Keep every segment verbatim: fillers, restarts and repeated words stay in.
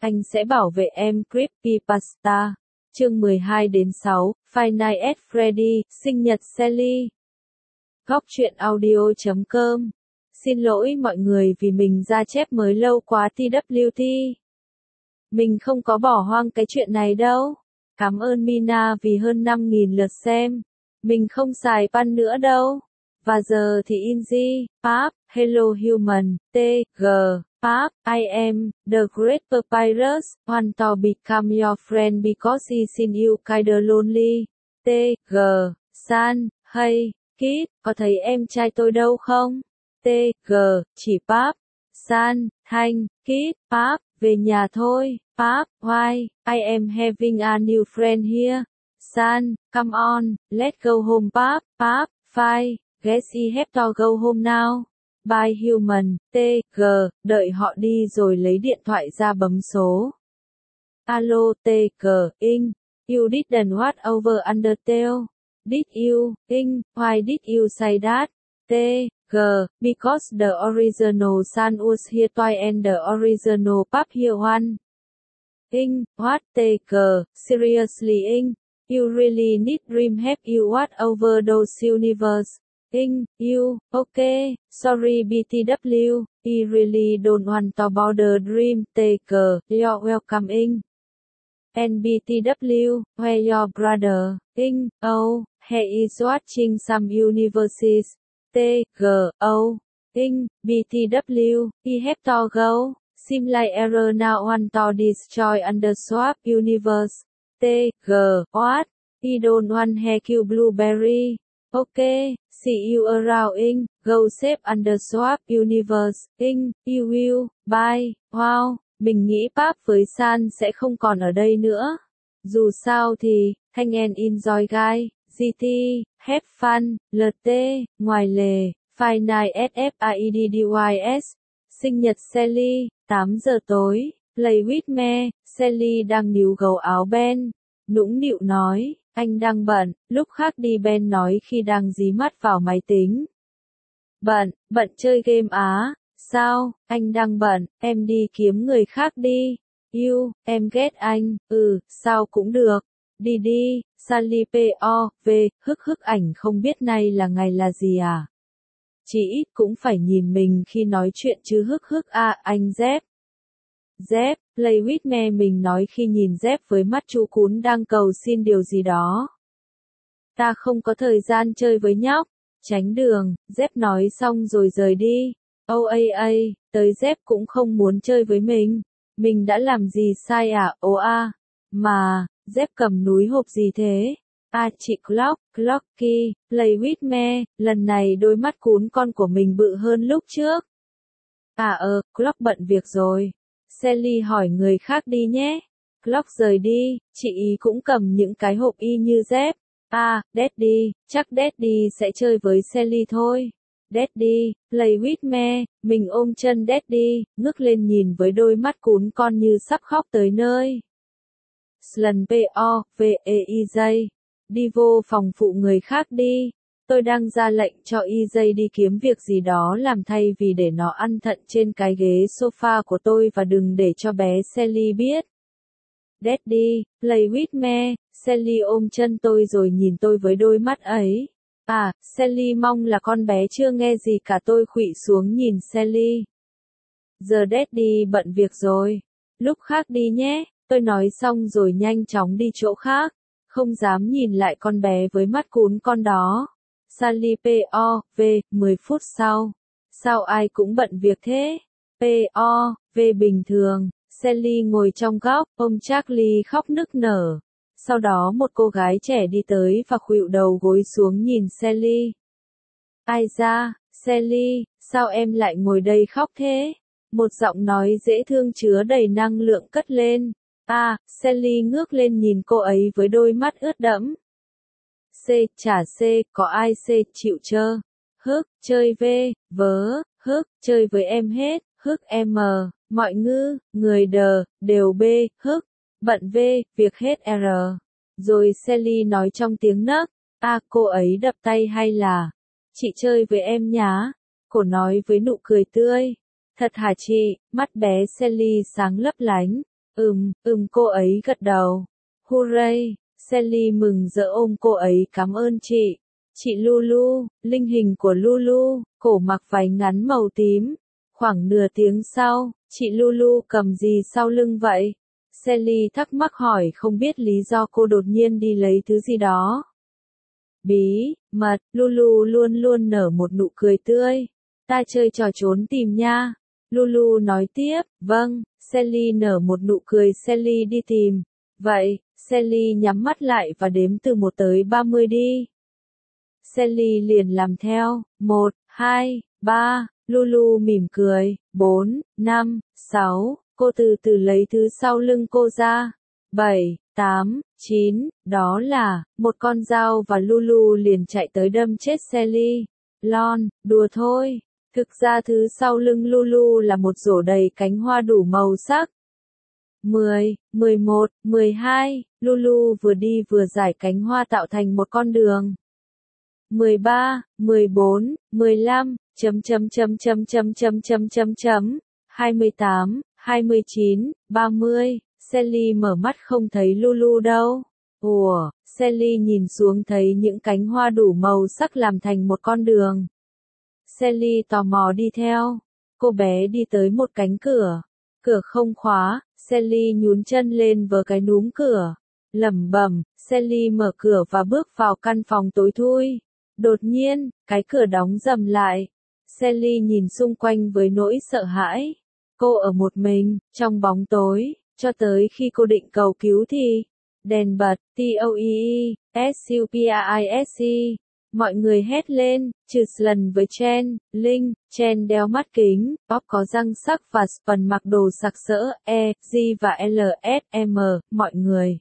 Anh sẽ bảo vệ em Creepypasta. Chương mười hai đến sáu, Five Nights at Freddy, sinh nhật Sally. Góc truyện audio chấm com. Xin lỗi mọi người vì mình ra chép mới lâu quá tê vê tê. Mình không có bỏ hoang cái chuyện này đâu. Cảm ơn Mina vì hơn năm nghìn lượt xem. Mình không xài pan nữa đâu. Và giờ thì Inzi, Pap, Hello Human, T, G, Pap, I am, The Great Papyrus, want to become your friend because he seen you kinda lonely. T, G, San, hey, Kid, có thấy em trai tôi đâu không? T, G, chỉ Pap, San, Thanh, Kid, Pap, về nhà thôi. Pap, why, I am having a new friend here. San, come on, let's go home Pap, Pap, fine. Guess he have to go home now. Bye Human, T, G, đợi họ đi rồi lấy điện thoại ra bấm số. Alo T, G, ing, you didn't watch over Undertale. Did you, ing, why did you say that? T, G, because the original Sun was here twice and the original Pap here one. Ing, what T, G, seriously ing, you really need dream have you watch over those universe. Ing, you, okay, sorry B T W, I really don't want to bother dream taker, you're welcome Ing. And B T W, where your brother, Ing, oh, he is watching some universes, T, G, oh, Ing, B T W, I have to go, seem like error now want to destroy Underswap universe, T, G, what, I don't want hair kill blueberry. Okay, see you around Ing, go save Underswap universe, Ing, you will, bye, wow, mình nghĩ Pap với San sẽ không còn ở đây nữa. Dù sao thì, Thanh and enjoy guy, giê tê, have fun, lờ tê, ngoài lề, Five Nights at Freddy's, sinh nhật Sally, tám giờ tối, play with me, Sally đang níu gấu áo Ben, nũng nịu nói. Anh đang bận, lúc khác đi Ben nói khi đang dí mắt vào máy tính. Bận, bận chơi game á, sao, anh đang bận, em đi kiếm người khác đi. You, em ghét anh, ừ, sao cũng được. Đi đi, Sally pê o, vê, hức hức ảnh không biết nay là ngày là gì à? Chỉ ít cũng phải nhìn mình khi nói chuyện chứ hức hức à, anh Dép. Dép, play with me mình nói khi nhìn Dép với mắt chú cún đang cầu xin điều gì đó. Ta không có thời gian chơi với nhóc, tránh đường, Dép nói xong rồi rời đi. Ô a a, tới Dép cũng không muốn chơi với mình. Mình đã làm gì sai à, ô a. Mà, Dép cầm núi hộp gì thế? À chị Clock, Clocky, play with me, lần này đôi mắt cún con của mình bự hơn lúc trước. À ờ, Clock bận việc rồi. Sally hỏi người khác đi nhé. Clock rời đi, chị ý cũng cầm những cái hộp y như Dép. À, Daddy, chắc Daddy sẽ chơi với Sally thôi. Daddy, play with me, mình ôm chân Daddy, ngước lên nhìn với đôi mắt cún con như sắp khóc tới nơi. Slan pê o, vê e i jay, đi vô phòng phụ người khác đi. Tôi đang ra lệnh cho e jay đi kiếm việc gì đó làm thay vì để nó ăn thận trên cái ghế sofa của tôi và đừng để cho bé Sally biết. Daddy, play with me, Sally ôm chân tôi rồi nhìn tôi với đôi mắt ấy. À, Sally mong là con bé chưa nghe gì cả tôi khuỵu xuống nhìn Sally. Giờ Daddy bận việc rồi. Lúc khác đi nhé, tôi nói xong rồi nhanh chóng đi chỗ khác. Không dám nhìn lại con bé với mắt cún con đó. Sally pê o, vê, mười phút sau. Sao ai cũng bận việc thế? pê o, vê bình thường. Sally ngồi trong góc, ôm Charlie khóc nức nở. Sau đó một cô gái trẻ đi tới và khuỵu đầu gối xuống nhìn Sally. Ai ra, Sally, sao em lại ngồi đây khóc thế? Một giọng nói dễ thương chứa đầy năng lượng cất lên. À, Sally ngước lên nhìn cô ấy với đôi mắt ướt đẫm. C, trả C, có ai C chịu chơ? Hức, chơi V, vớ, hức, chơi với em hết, hức M, mọi ngư, người đờ, đều B, hức, bận V, việc hết R. Rồi Sally nói trong tiếng nấc, à cô ấy đập tay hay là, chị chơi với em nhá, cô nói với nụ cười tươi. Thật hả chị, mắt bé Sally sáng lấp lánh. Ừm, ừm cô ấy gật đầu. Hooray, Sally mừng rỡ ôm cô ấy cảm ơn chị. Chị Lulu, linh hình của Lulu, cổ mặc váy ngắn màu tím. Khoảng nửa tiếng sau, chị Lulu cầm gì sau lưng vậy? Sally thắc mắc hỏi không biết lý do cô đột nhiên đi lấy thứ gì đó. Bí mật, Lulu luôn luôn nở một nụ cười tươi. Ta chơi trò trốn tìm nha. Lulu nói tiếp, vâng, Sally nở một nụ cười. Sally đi tìm. Vậy, Sally nhắm mắt lại và đếm từ một tới ba mươi đi. Sally liền làm theo, một, hai, ba, Lulu mỉm cười, bốn, năm, sáu, cô từ từ lấy thứ sau lưng cô ra, bảy, tám, chín, đó là, một con dao và Lulu liền chạy tới đâm chết Sally. Lon, đùa thôi, thực ra thứ sau lưng Lulu là một rổ đầy cánh hoa đủ màu sắc. mười, mười một, mười hai, Lulu vừa đi vừa giải cánh hoa tạo thành một con đường. mười ba, mười bốn, mười lăm, chấm chấm chấm chấm chấm chấm chấm chấm chấm, hai mươi tám, hai mươi chín, ba mươi, Sally mở mắt không thấy Lulu đâu. Ủa, Sally nhìn xuống thấy những cánh hoa đủ màu sắc làm thành một con đường. Sally tò mò đi theo. Cô bé đi tới một cánh cửa. Cửa không khóa, Sally nhún chân lên vờ cái núm cửa. Lẩm bẩm, Sally mở cửa và bước vào căn phòng tối thui. Đột nhiên, cái cửa đóng rầm lại. Sally nhìn xung quanh với nỗi sợ hãi. Cô ở một mình, trong bóng tối, cho tới khi cô định cầu cứu thì đèn bật, T O E E, S U P R I S E. Mọi người hét lên, trừ Slan với Chen, Linh, Chen đeo mắt kính, Bob có răng sắc và Span mặc đồ sặc sỡ, E, G và L S M, mọi người.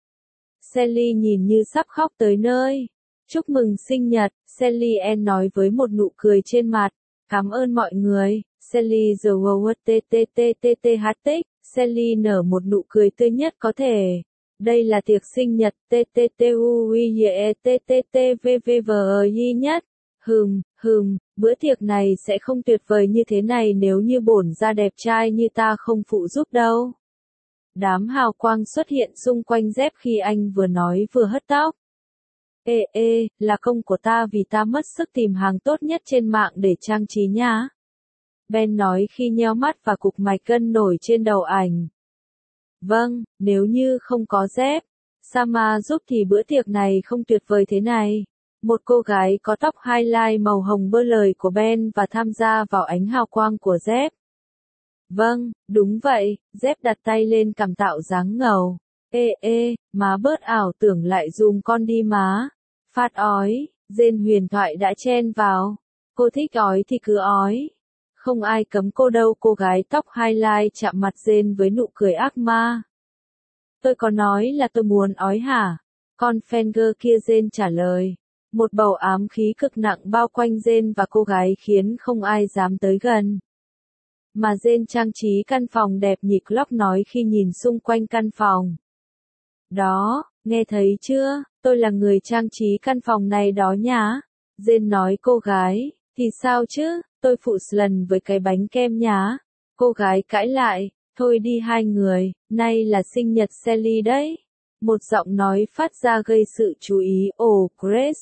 Sally nhìn như sắp khóc tới nơi. Chúc mừng sinh nhật, Sally Ann nói với một nụ cười trên mặt. Cảm ơn mọi người, Sally the world t t t t t h t. Sally nở một nụ cười tươi nhất có thể. Đây là tiệc sinh nhật t t t u i e t t t v v v i nhất. Hừm, hừm, bữa tiệc này sẽ không tuyệt vời như thế này nếu như bổn ra đẹp trai như ta không phụ giúp đâu. Đám hào quang xuất hiện xung quanh Jeff khi anh vừa nói vừa hất tóc. Ê ê, là công của ta vì ta mất sức tìm hàng tốt nhất trên mạng để trang trí nha. Ben nói khi nheo mắt và cục mạch gân nổi trên đầu ảnh. Vâng, nếu như không có Jeff, Sama giúp thì bữa tiệc này không tuyệt vời thế này. Một cô gái có tóc highlight màu hồng bơ lời của Ben và tham gia vào ánh hào quang của Jeff. Vâng, đúng vậy, Jeff đặt tay lên cằm tạo dáng ngầu. Ê ê, má bớt ảo tưởng lại dùm con đi má. Phát ói, Jane huyền thoại đã chen vào. Cô thích ói thì cứ ói. Không ai cấm cô đâu. Cô gái tóc highlight chạm mặt Jane với nụ cười ác ma. Tôi có nói là tôi muốn ói hả? Con Fenger kia, Jane trả lời. Một bầu ám khí cực nặng bao quanh Jane và cô gái khiến không ai dám tới gần. Mà Jane trang trí căn phòng đẹp nhỉ, Clock nói khi nhìn xung quanh căn phòng. Đó, nghe thấy chưa, tôi là người trang trí căn phòng này đó nhá. Jane nói cô gái, thì sao chứ, tôi phụ Slan với cái bánh kem nhá. Cô gái cãi lại, thôi đi hai người, nay là sinh nhật Sally đấy. Một giọng nói phát ra gây sự chú ý, ồ, Grace.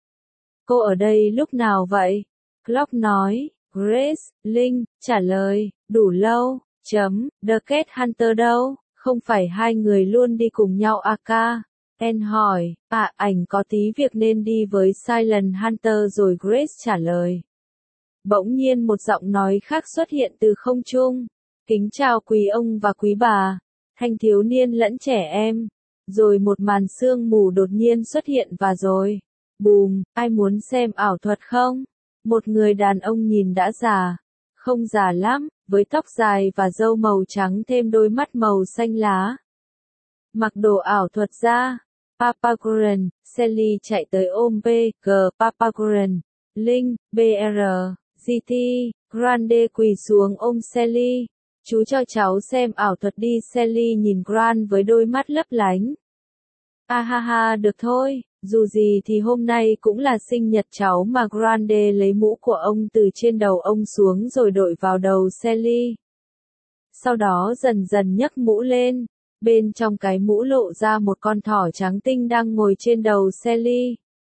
Cô ở đây lúc nào vậy? Clock nói, Grace, Linh, trả lời, đủ lâu, chấm, The Cat Hunter đâu? Không phải hai người luôn đi cùng nhau à ca? En hỏi, à ảnh có tí việc nên đi với Silent Hunter rồi. Grace trả lời. Bỗng nhiên một giọng nói khác xuất hiện từ không trung. Kính chào quý ông và quý bà, thanh thiếu niên lẫn trẻ em. Rồi một màn sương mù đột nhiên xuất hiện và rồi, bùm, ai muốn xem ảo thuật không? Một người đàn ông nhìn đã già, không già lắm, với tóc dài và râu màu trắng thêm đôi mắt màu xanh lá. Mặc đồ ảo thuật ra, Papagoran, Sally chạy tới ôm B, G, Papagoran, Linh, bê rờ, giê tê, Grande quỳ xuống ôm Sally. Chú cho cháu xem ảo thuật đi. Sally nhìn Grant với đôi mắt lấp lánh. À ha ha, được thôi, dù gì thì hôm nay cũng là sinh nhật cháu mà. Grande lấy mũ của ông từ trên đầu ông xuống rồi đội vào đầu Sally. sau đó dần dần nhấc mũ lên. Bên trong cái mũ lộ ra một con thỏ trắng tinh đang ngồi trên đầu Sally.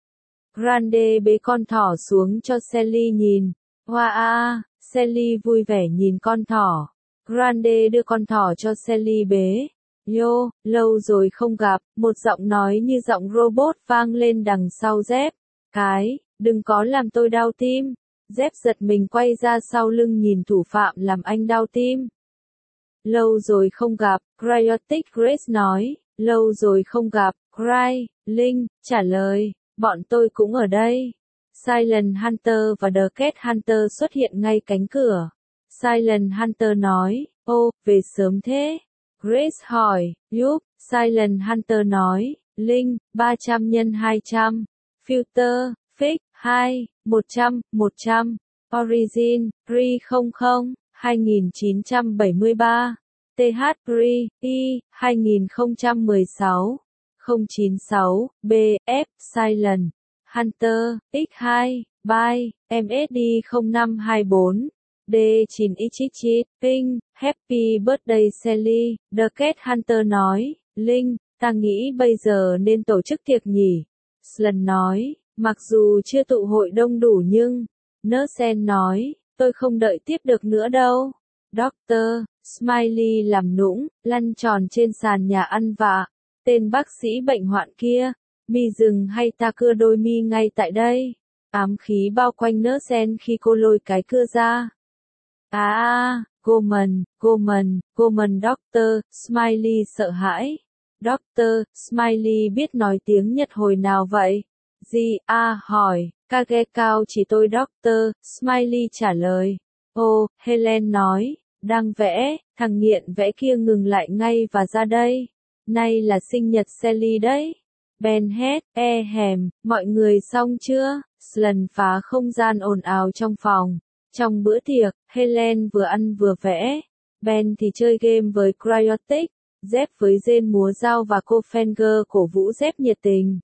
Grande bế con thỏ xuống cho Sally nhìn. Hoa a, Sally vui vẻ nhìn con thỏ. Grande đưa con thỏ cho Sally bế. Yo, lâu rồi không gặp, một giọng nói như giọng robot vang lên đằng sau Dép. Cái, đừng có làm tôi đau tim. Dép giật mình quay ra sau lưng nhìn thủ phạm làm anh đau tim. Lâu rồi không gặp, Cryotic Grace nói. Lâu rồi không gặp, Cry, Linh, trả lời. Bọn tôi cũng ở đây. Silent Hunter và The Cat Hunter xuất hiện ngay cánh cửa. Silent Hunter nói, ô, về sớm thế. Grace hỏi, giúp, Silent Hunter nói, Linh, ba trăm nhân hai trăm. Filter, Fix, hai, một trăm, một trăm. Origin, ba trăm, hai nghìn chín trăm bảy mươi ba. tê hát Pre, I, hai nghìn không trăm mười sáu. không chín sáu, B, F, Silent Hunter, X hai, By, em ét đê không năm hai bốn, D chín x x, Ping, Happy Birthday Sally, The Cat Hunter nói, Linh, ta nghĩ bây giờ nên tổ chức tiệc nhỉ. Slan nói, mặc dù chưa tụ hội đông đủ nhưng, Nersen nói, tôi không đợi tiếp được nữa đâu. Doctor Smiley làm nũng, lăn tròn trên sàn nhà ăn vạ. Tên bác sĩ bệnh hoạn kia, mi dừng hay ta cưa đôi mi ngay tại đây. Ám khí bao quanh Nersen khi cô lôi cái cưa ra. À à, Goman, Goman, Goman Doctor, Smiley sợ hãi. Doctor, Smiley biết nói tiếng Nhật hồi nào vậy? Gì, a hỏi, Kage cao chỉ tôi Doctor, Smiley trả lời. Ô, Helen nói, đang vẽ, thằng nghiện vẽ kia ngừng lại ngay và ra đây. Nay là sinh nhật Sally đấy. Ben hét, e hèm, mọi người xong chưa? Slan phá không gian ồn ào trong phòng. Trong bữa tiệc, Helen vừa ăn vừa vẽ. Ben thì chơi game với Cryotic. Dép với Jane múa dao và cô Fenger cổ vũ Dép nhiệt tình.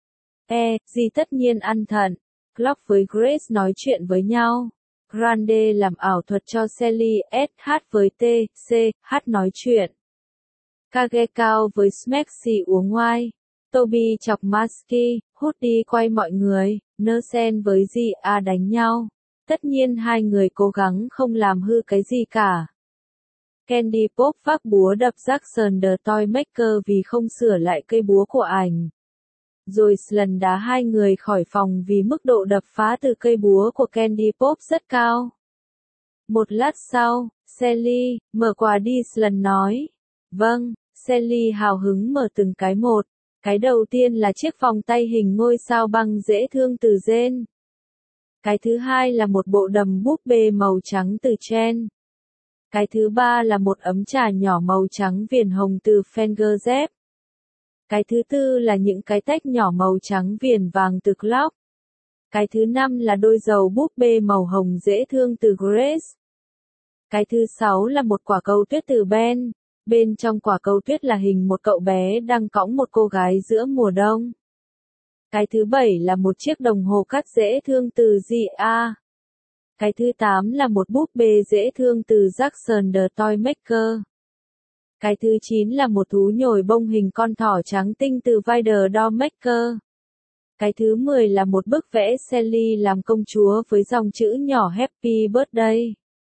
E, gì tất nhiên ăn thận. Clock với Grace nói chuyện với nhau. Grande làm ảo thuật cho Sally, S H với T, C, H nói chuyện. Kage cao với Smexy uống wine. Toby chọc Masky, hút đi quay mọi người. Nersen với G A đánh nhau. Tất nhiên hai người cố gắng không làm hư cái gì cả. Candy Pop vác búa đập Jackson the Toy Maker vì không sửa lại cây búa của ảnh. Rồi Slan đá hai người khỏi phòng vì mức độ đập phá từ cây búa của Candy Pop rất cao. Một lát sau, Sally, mở quà đi Slan nói. Vâng, Sally hào hứng mở từng cái một. Cái đầu tiên là chiếc vòng tay hình ngôi sao băng dễ thương từ Jane. Cái thứ hai là một bộ đầm búp bê màu trắng từ Chen. Cái thứ ba là một ấm trà nhỏ màu trắng viền hồng từ Fenger Dép. Cái thứ tư là những cái tách nhỏ màu trắng viền vàng từ Clock. Cái thứ năm là đôi dầu búp bê màu hồng dễ thương từ Grace. Cái thứ sáu là một quả cầu tuyết từ Ben. Bên trong quả cầu tuyết là hình một cậu bé đang cõng một cô gái giữa mùa đông. Cái thứ bảy là một chiếc đồng hồ cắt dễ thương từ G A. Cái thứ tám là một búp bê dễ thương từ Jackson the Toy Maker. Cái thứ chín là một thú nhồi bông hình con thỏ trắng tinh từ Vider Doll Maker. Cái thứ mười là một bức vẽ Sally làm công chúa với dòng chữ nhỏ Happy Birthday.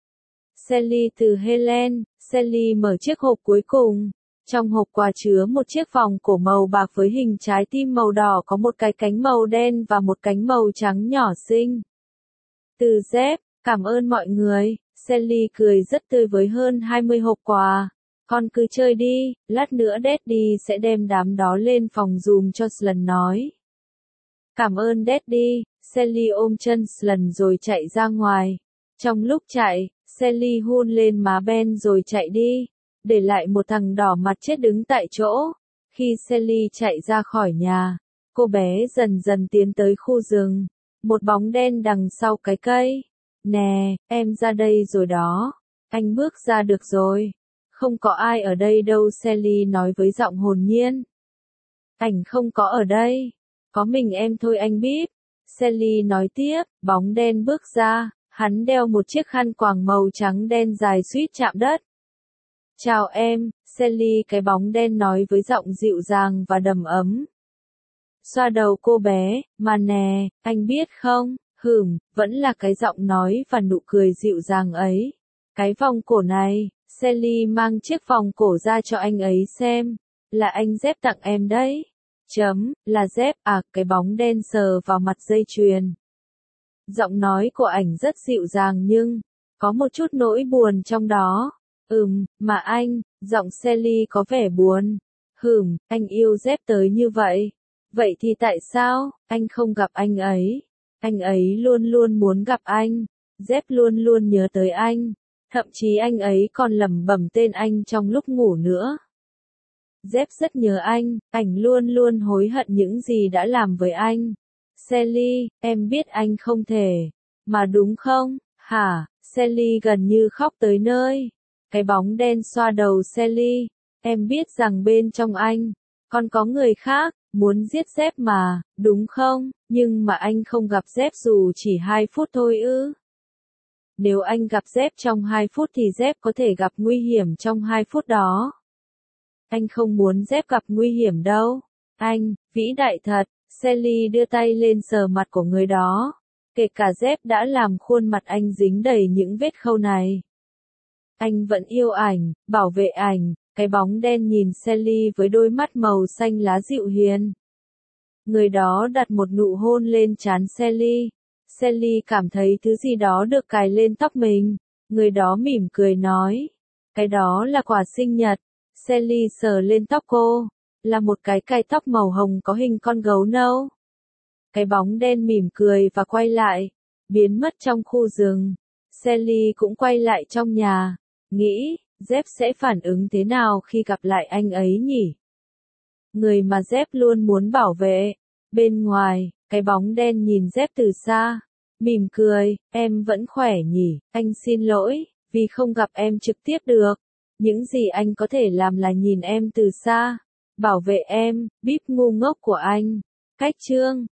Sally từ Helen, Sally mở chiếc hộp cuối cùng. Trong hộp quà chứa một chiếc vòng cổ màu bạc với hình trái tim màu đỏ có một cái cánh màu đen và một cánh màu trắng nhỏ xinh. Từ Dép, cảm ơn mọi người, Sally cười rất tươi với hơn hai mươi hộp quà. Con cứ chơi đi, lát nữa Daddy sẽ đem đám đó lên phòng dùm cho Slan nói. Cảm ơn Daddy, Sally ôm chân Slan rồi chạy ra ngoài. Trong lúc chạy, Sally hôn lên má Ben rồi chạy đi, để lại một thằng đỏ mặt chết đứng tại chỗ. Khi Sally chạy ra khỏi nhà, cô bé dần dần tiến tới khu rừng. Một bóng đen đằng sau cái cây. Nè, em ra đây rồi đó. Anh bước ra được rồi. Không có ai ở đây đâu, Sally nói với giọng hồn nhiên. Anh không có ở đây. Có mình em thôi anh biết. Sally nói tiếp, bóng đen bước ra, hắn đeo một chiếc khăn quàng màu trắng đen dài suýt chạm đất. Chào em, Sally, cái bóng đen nói với giọng dịu dàng và đầm ấm. Xoa đầu cô bé, mà nè, anh biết không, hừm, vẫn là cái giọng nói và nụ cười dịu dàng ấy. Cái vòng cổ này, Sally mang chiếc vòng cổ ra cho anh ấy xem, là anh dép tặng em đấy. Chấm, là dép à, cái bóng đen sờ vào mặt dây chuyền. Giọng nói của ảnh rất dịu dàng nhưng, có một chút nỗi buồn trong đó. Ừm, mà anh, giọng Sally có vẻ buồn. Hừm, anh yêu dép tới như vậy. Vậy thì tại sao, anh không gặp anh ấy? Anh ấy luôn luôn muốn gặp anh. Dép luôn luôn nhớ tới anh. Thậm chí anh ấy còn lẩm bẩm tên anh trong lúc ngủ nữa. Dép rất nhớ anh, ảnh luôn luôn hối hận những gì đã làm với anh. Sally, em biết anh không thể. Mà đúng không, hả? Sally gần như khóc tới nơi. Cái bóng đen xoa đầu Sally. Em biết rằng bên trong anh, còn có người khác, muốn giết dép mà, đúng không? Nhưng mà anh không gặp dép dù chỉ hai phút thôi ư. Nếu anh gặp dép trong hai phút thì dép có thể gặp nguy hiểm trong hai phút đó. Anh không muốn dép gặp nguy hiểm đâu. Anh, vĩ đại thật. Sally đưa tay lên sờ mặt của người đó. Kể cả dép đã làm khuôn mặt anh dính đầy những vết khâu này. Anh vẫn yêu ảnh, bảo vệ ảnh. Cái bóng đen nhìn Sally với đôi mắt màu xanh lá dịu hiền. Người đó đặt một nụ hôn lên trán Sally. Sally cảm thấy thứ gì đó được cài lên tóc mình. Người đó mỉm cười nói. Cái đó là quà sinh nhật. Sally sờ lên tóc cô. Là một cái cài tóc màu hồng có hình con gấu nâu. Cái bóng đen mỉm cười và quay lại. Biến mất trong khu rừng. Sally cũng quay lại trong nhà. Nghĩ, dép sẽ phản ứng thế nào khi gặp lại anh ấy nhỉ? Người mà dép luôn muốn bảo vệ. Bên ngoài, cái bóng đen nhìn dép từ xa. Mỉm cười, em vẫn khỏe nhỉ, anh xin lỗi, vì không gặp em trực tiếp được. Những gì anh có thể làm là nhìn em từ xa. Bảo vệ em, bíp ngu ngốc của anh. Cách chương